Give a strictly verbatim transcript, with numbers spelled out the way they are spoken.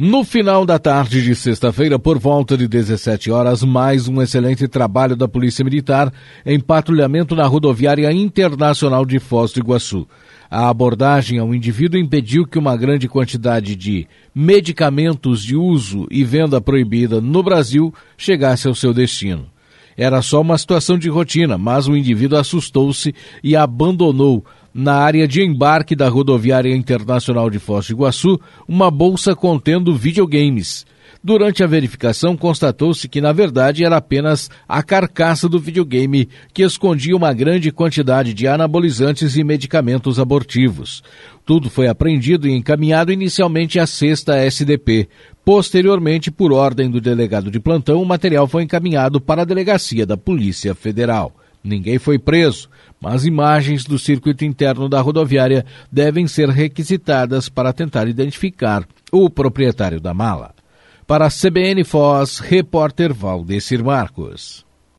No final da tarde de sexta-feira, por volta de dezessete horas, mais um excelente trabalho da Polícia Militar em patrulhamento na rodoviária internacional de Foz do Iguaçu. A abordagem ao indivíduo impediu que uma grande quantidade de medicamentos de uso e venda proibida no Brasil chegasse ao seu destino. Era só uma situação de rotina, mas o indivíduo assustou-se e abandonou, na área de embarque da rodoviária internacional de Foz do Iguaçu, uma bolsa contendo videogames. Durante a verificação, constatou-se que, na verdade, era apenas a carcaça do videogame que escondia uma grande quantidade de anabolizantes e medicamentos abortivos. Tudo foi apreendido e encaminhado inicialmente à sexta S D P. Posteriormente, por ordem do delegado de plantão, o material foi encaminhado para a delegacia da Polícia Federal. Ninguém foi preso, mas imagens do circuito interno da rodoviária devem ser requisitadas para tentar identificar o proprietário da mala. Para a C B N Foz, repórter Valdecir Marcos.